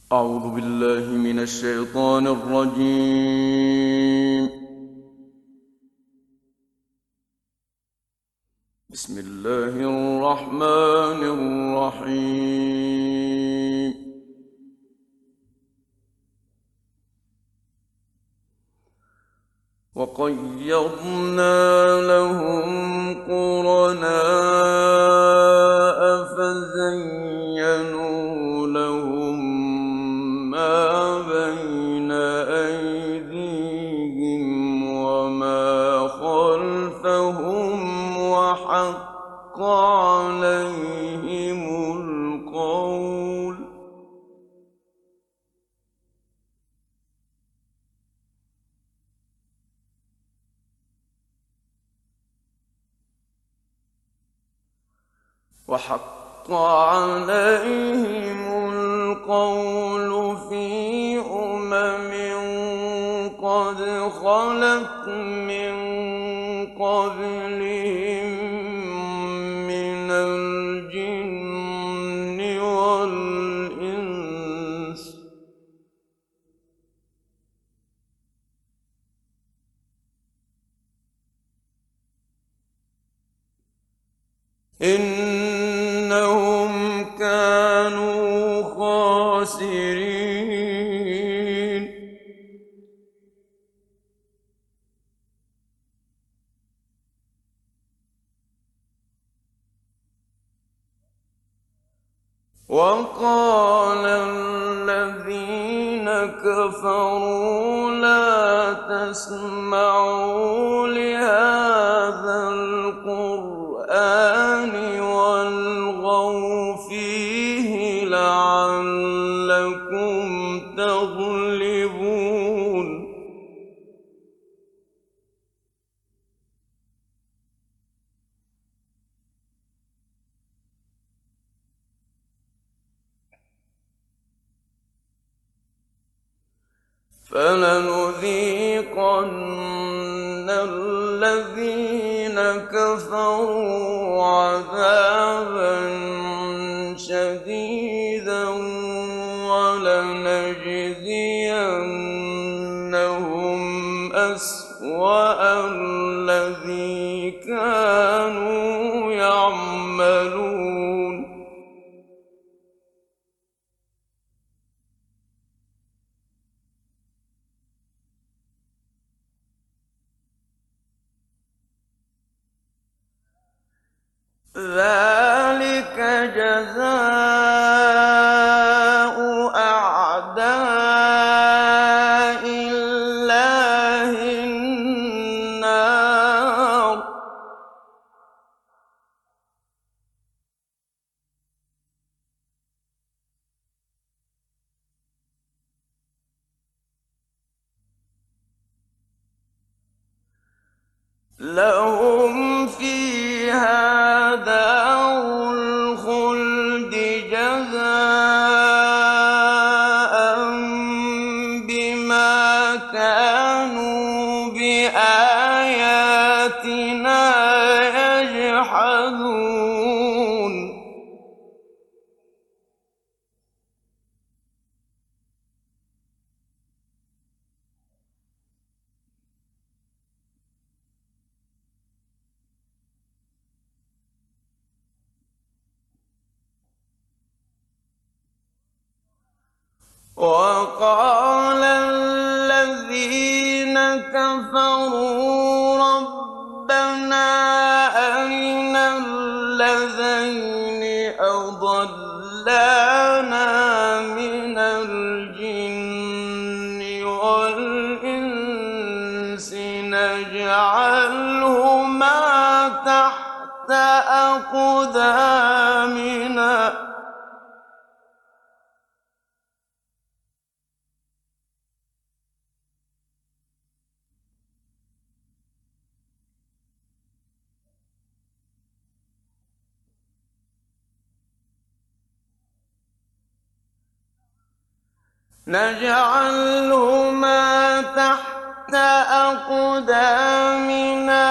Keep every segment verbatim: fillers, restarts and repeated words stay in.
أعوذ بالله من الشيطان الرجيم. بسم الله الرحمن الرحيم. وقيضنا لهم قرناء فزينوا لهم ما بين أيديهم وما خلفهم وحق عليهم القول وحق عليهم القول في أمم قد خلت من قبلهم من الجن والإنس إنهم كانوا خاسرين. وقال الذين كفروا لا تسمعوا لهذا القرآن والغوا فيه لعلكم تغلبون. فلنذيقن الذين كفروا عذابا شديدا ولنجزينهم أسوأ الذي كانوا يعملون. ذلك جزاء أعداء الله النار. لهم فيها دار الخلد جزاء بما كانوا بآياتنا يجحدون. وقال الذين كفروا ربنا أرنا الذين أضلانا من الجن والإنس نجعلهما تحت أقدامنا نجعلهما تحت أقدامنا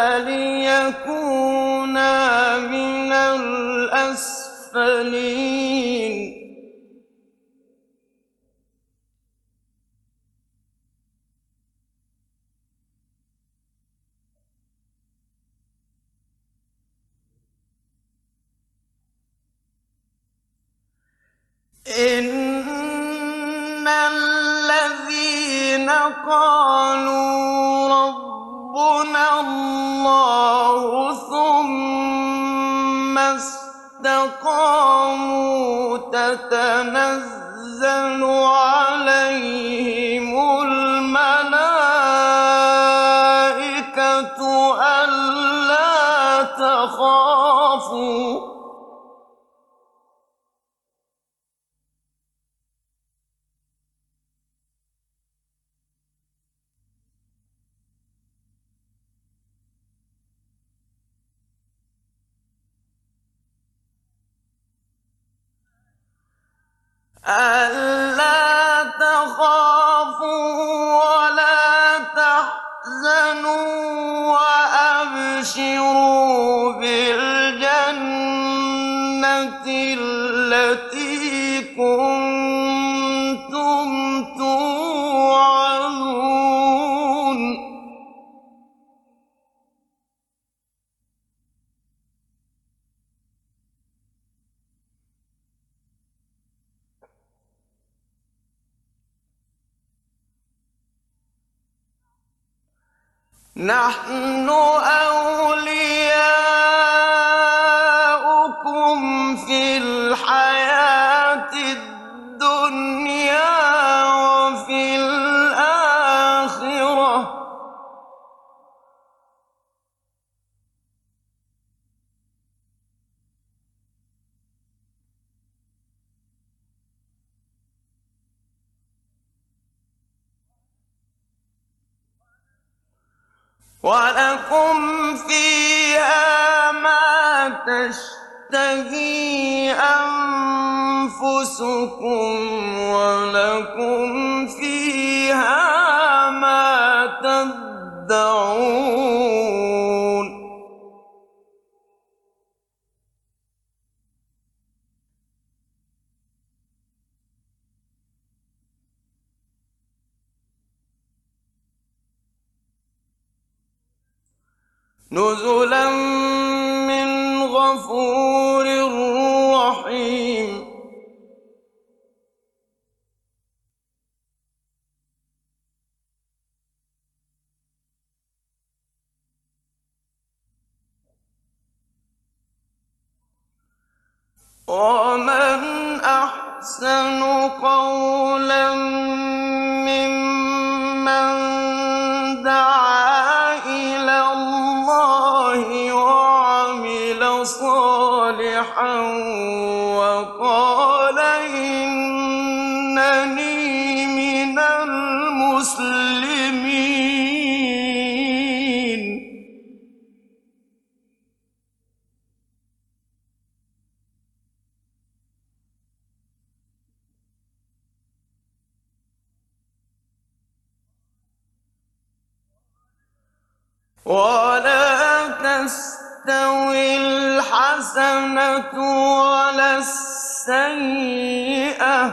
ليكونا من الأسفلين. إِنَّ الَّذِينَ قَالُوا رَبُّنَا اللَّهُ ثُمَّ اسْتَقَامُوا تَتَنَزَّلُ عَلَيْهِمُ الْمَلَائِكَةُ أَلَّا تَخَافُوا أَلَّا تَخَافُوا وَلَا تَحْزَنُوا وَأَبْشِرُوا بِالْجَنَّةِ الَّتِي كُنتُمْ تُوعَدُونَ نَحْنُ أَوْلِيَاؤُكُمْ فِي الْحَيَاةِ الدُّنْيَا وَفِي الْآخِرَةِ ۖ وَلَكُمْ فِيهَا مَا تَشْتَهِي أَنفُسُكُمْ وَلَكُمْ فِيهَا مَا تَدَّعُونَ نُزُلًا مِّنْ غَفُورٍ رَّحِيمٍ وَمَنْ أَحْسَنُ قَوْلًا مِّمَّن دَعَا إِلَى اللَّهِ وَعَمِلَ صَالِحًا وَقَالَ إِنَّنِي مِنَ الْمُسْلِمِينَ وَلَا تَسْتَوِي الْحَسَنَةُ وَلَا السَّيِّئَةُ ۚ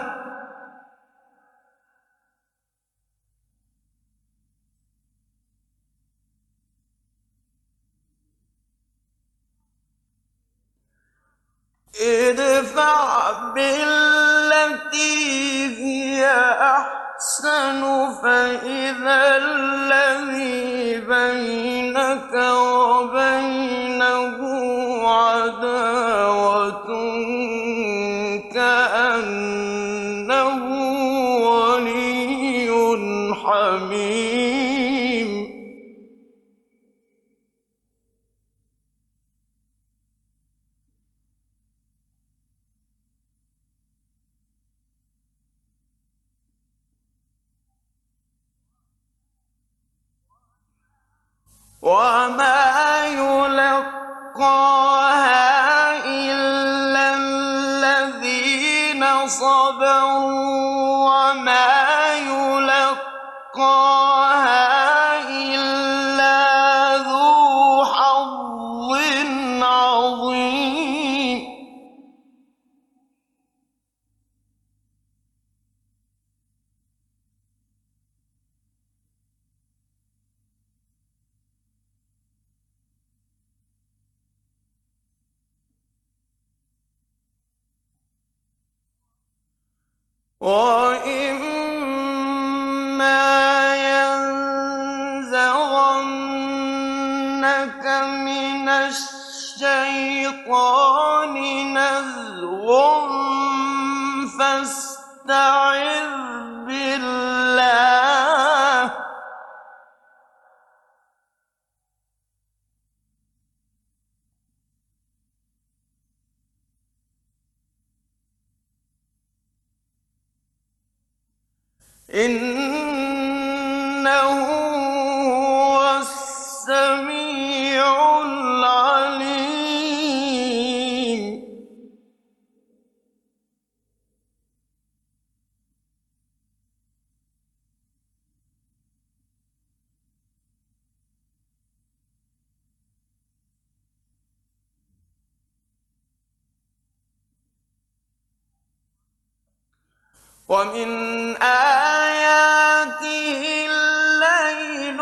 ادْفَعْ بِالَّتِي هِيَ أَحْسَنُ فَإِذَا الَّذِي بَيْنَكَ وَبَيْنَهُ عَدَاوَةٌ كَأَنَّهُ وَلِيٌّ حَمِيمٌ وَمَا يُلَقَّاهَا إِلَّا الَّذِينَ صَبَرُوا وَمَا يُلَقَّاهَا إِلَّا ذُو حَظٍّ عَظِيمٍ وَإِمَّا يَنزَغَنَّكَ مِنَ الشَّيْطَانِ نَزْغٌ فَاسْتَعِذْ بِاللَّهِ ۖ إِنَّهُ هُوَ السَّمِيعُ الْعَلِيمُ. وَمِنْ آيَاتِهِ اللَّيْلُ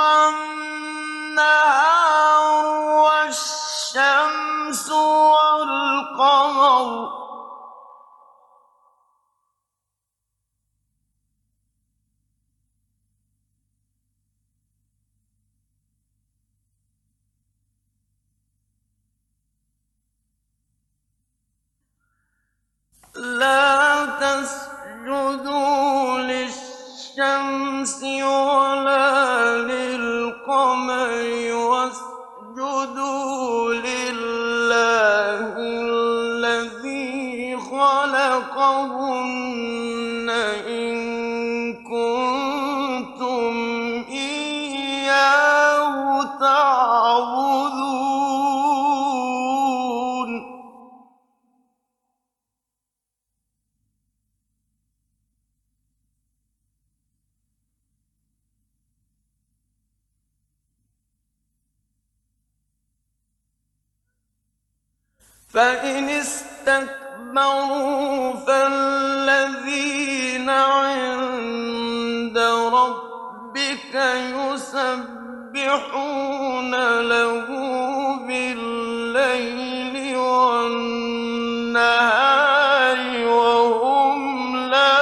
وَالنَّهَارُ وَالشَّمْسُ وَالْقَمَرُ ۚ لَا تَسْجُدُوا لِلشَّمْسِ وَلَا لِلْقَمَرِ وَاسْجُدُوا لِلَّهِ الَّذِي خَلَقَهُنَّ إِن كُنتُمْ إِيَّاهُ تَعْبُدُونَ. فَإِنِ اسْتَكْبَرُوا فَالَّذِينَ عِندَ رَبِّكَ يُسَبِّحُونَ لَهُ بِاللَّيْلِ وَالنَّهَارِ وَهُمْ لَا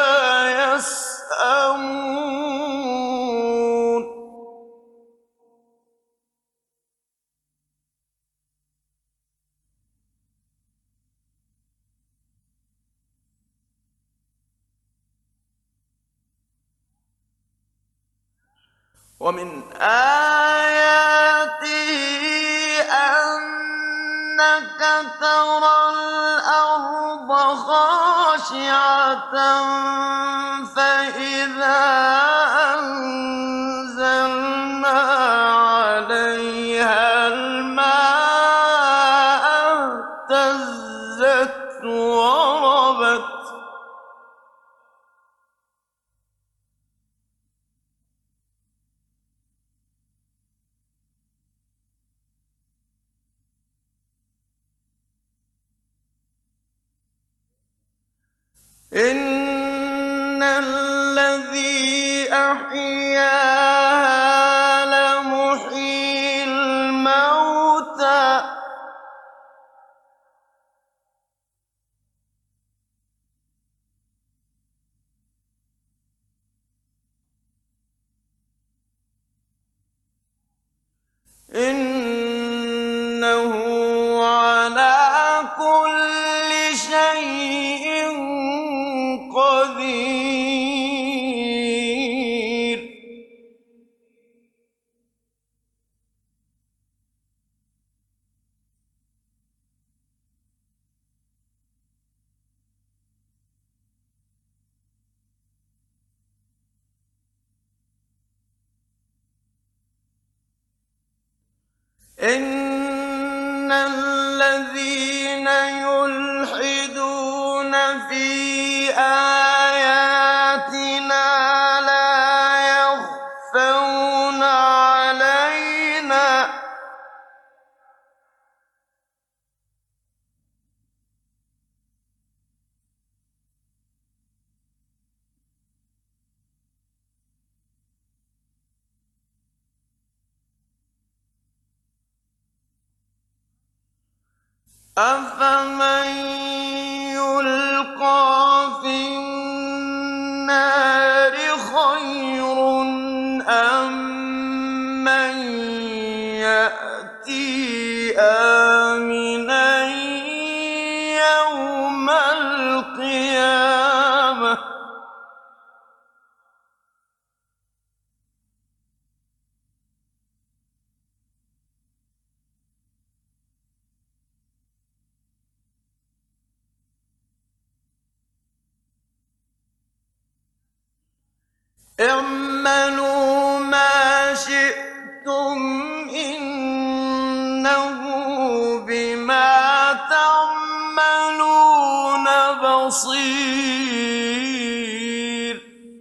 يَسْأَمُونَ. وَمِنْ آيَاتِهِ أَنَّكَ تَرَى الْأَرْضَ خَاشِعَةً فَإِذَا أَنزَلْنَا عَلَيْهَا الْمَاءَ اهْتَزَّتْ وَرَبَتْ ۚ إِنَّ الَّذِي أَحْيَاهَا لَمُحْيِي الْمَوْتَىٰ ۚ إِنَّهُ عَلَىٰ كُلِّ شَيْءٍ قَدِيرٌ. إِنَّ الَّذِينَ يُلْحِدُونَ فِي آيَاتِنَا لَا يَخْفَوْنَ عَلَيْنَا ۗ أَفَمَن يُلْقَىٰ فِي اعملوا ما شئتم إنه بما تعملون بصير.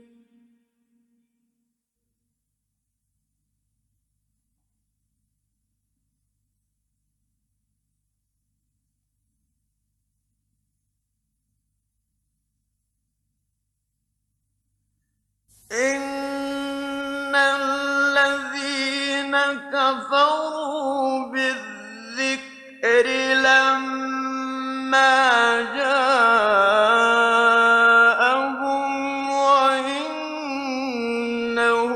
إن الذين كفروا بالذكر لما جاءهم وإنه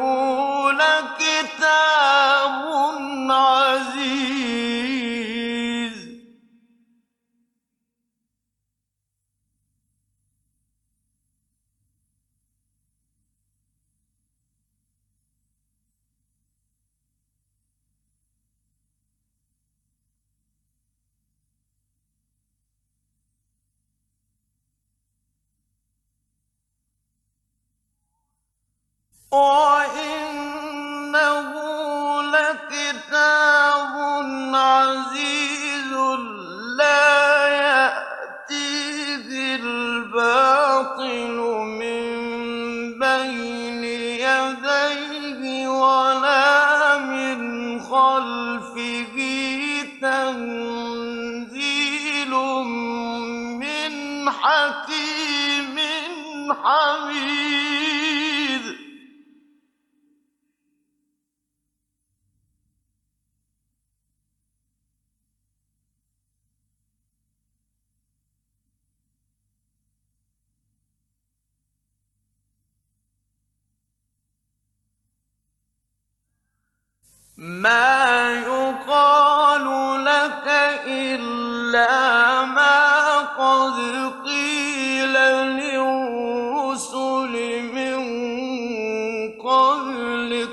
لكتاب عزيز. وَإِنَّهُ لَكِتَابٌ عَزِيزٌ لَّا يَأْتِيهِ الْبَاطِلُ مِن بَيْنِ يَدَيْهِ وَلَا مِنْ خَلْفِهِ تَنزِيلٌ مِّنْ حَكِيمٍ حَمِيدٍ. ما يقال لك إلا ما قد قيل للرسل من قبلك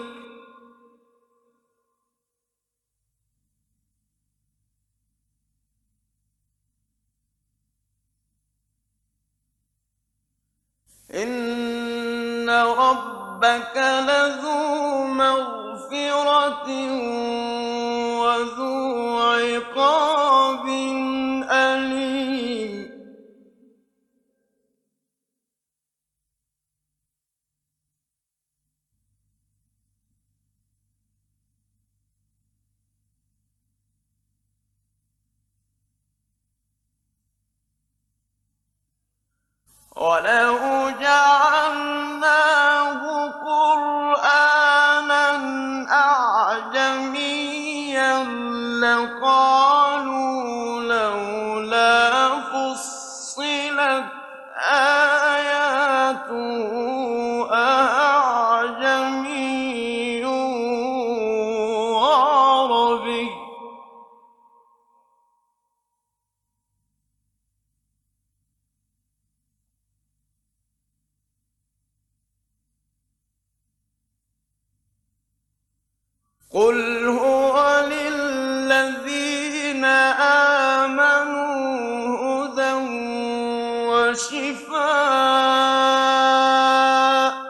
إن ربك لذو مغفرة وذو عقاب أليم. وَلَوْ جَعَلْنَاهُ قُرْآنًا أَعْجَمِيًّا لَّقَالُوا لَوْلَا فُصِّلَتْ آيَاتُهُ أَأَعْجَمِيٌّ وَعَرَبِيٌّ ۗ قُلْ هُوَ لِلَّذِينَ آمَنُوا هُدًى وَشِفَاءٌ ۖ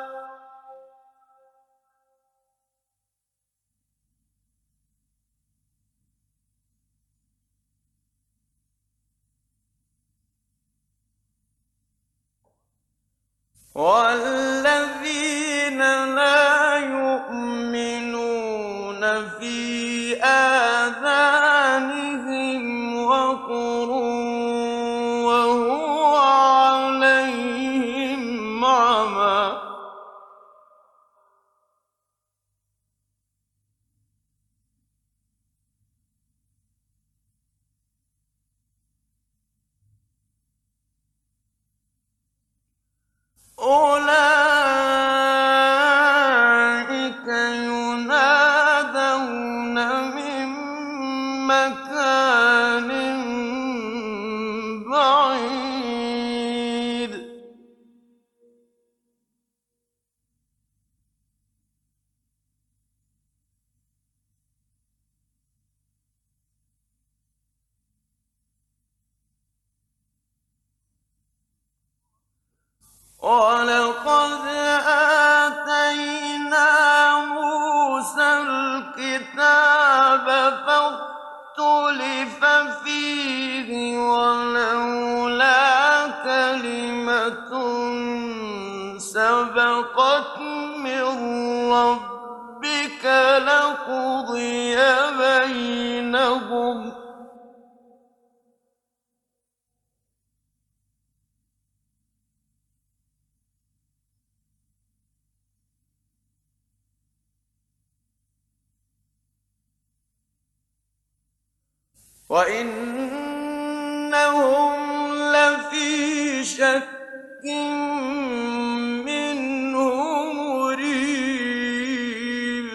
وَالَّذِينَ لَا يُؤْمِنُونَ فِي آذَانِهِمْ وَقْرٌ وَهُوَ عَلَيْهِمْ عَمًى ۚ أُولَٰئِكَ يُنَادَوْنَ مِن مَّكَانٍ بَعِيدٍ. وَلَقَدْ آتَيْنَا سبقت من ربك لقضي بينهم وإنهم لفي شك منه مريب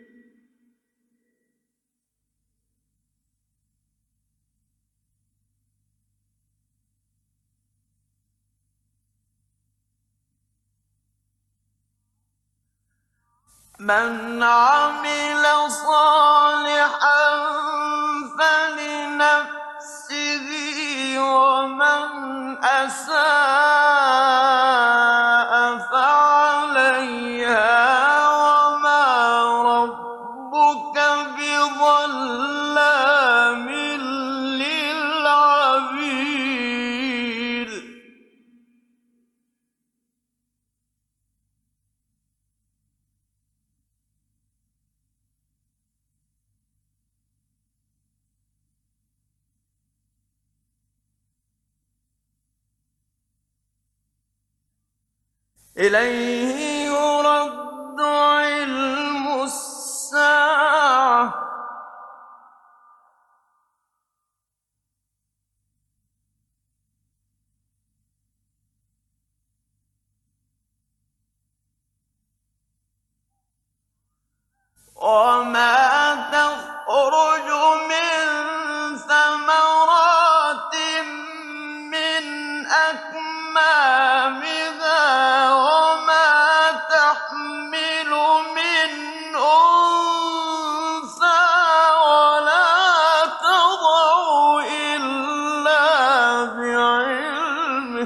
من عمل صالحا فلنفسه ومن أساء فعليها وما ربك بظلام للعبيد إليه يرد علم الساعة وما تخرج من ثمرات من أكمامها وما تحمل من أنثى ولا تضع إلا بعلمه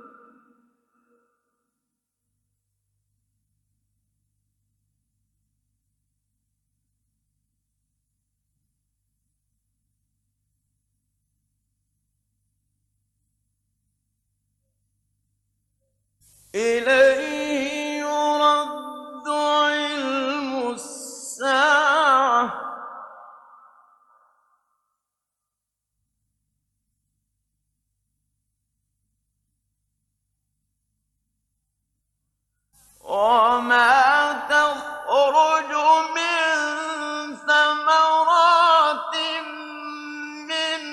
إليه يرد علم الساعة وما تخرج من ثمرات من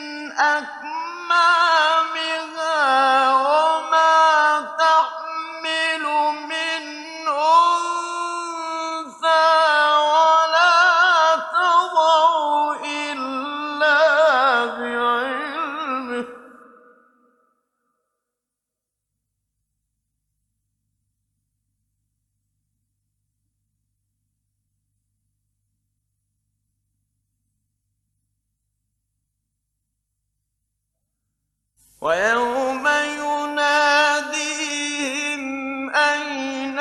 أكمامها وما تحمل من أنثى ولا تضع إلا بعلمه ويوم يناديهم أين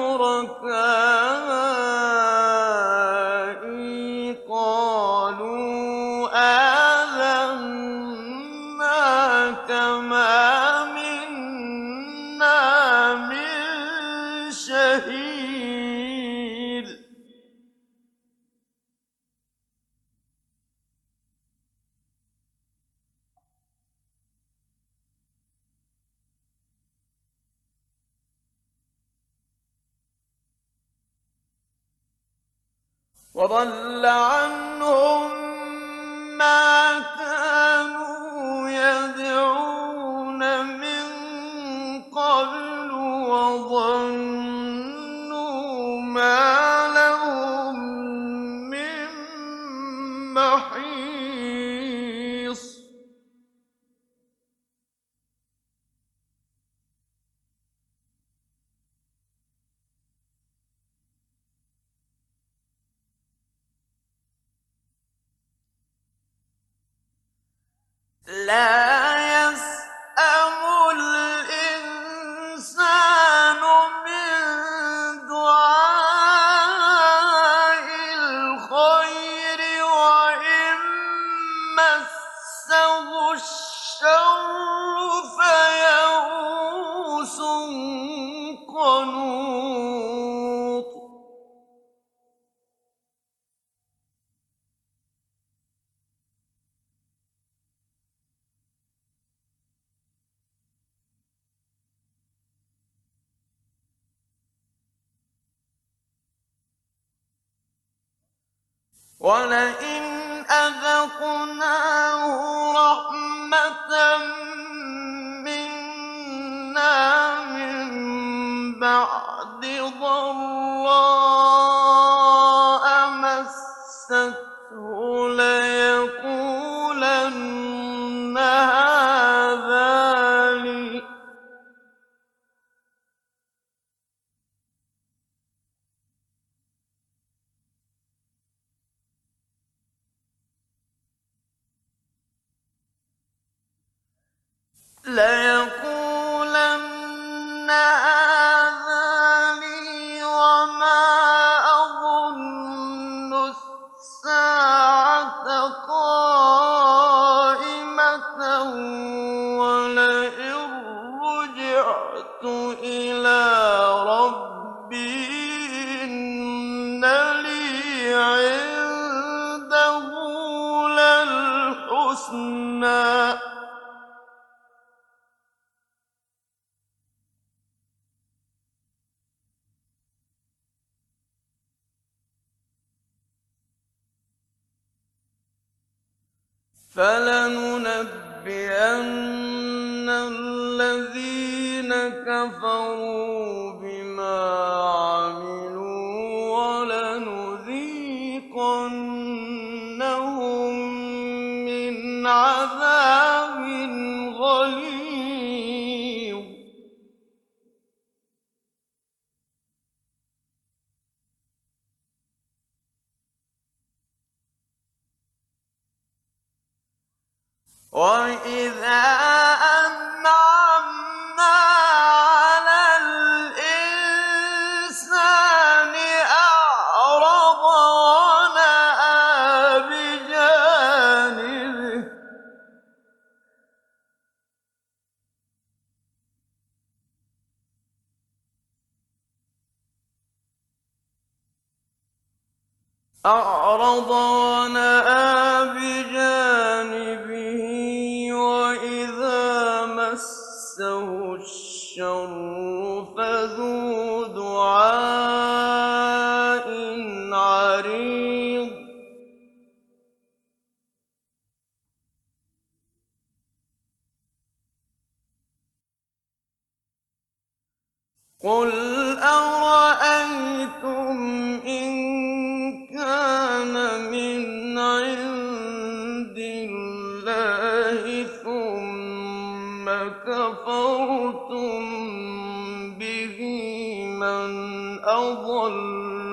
شركائي قالوا آذناك ما منا من شهيد وضل عنهم ما كانوا يدعون من قبل وظنوا ما لهم من محيص لا يسأم الإنسان من دعاء الخير وإن مسه الشر فيئوس قنوط ولئن أذقناه رحمة منا من بعد ضراء مسته ليقولن هذا لي ليقولن هذا لي وما أظن الساعة قائمة ولئن رجعت إلى ربي إن لي عنده للحسنى فلننبئن الذين كفروا بما عملوا ولنذيقنهم من عذاب غليظ وإذا أنعمنا على الإنسان أعرض ونأى بجانبه أعرض ونأى بجانبه وإذا مسه الشر فذو دعاء عريض قل أرأيتم إن كان من عند الله ثم كفرتم به من أضل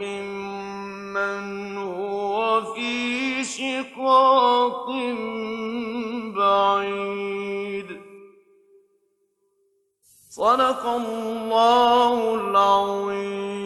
ممن هو في شقاق بعيد صدق الله العظيم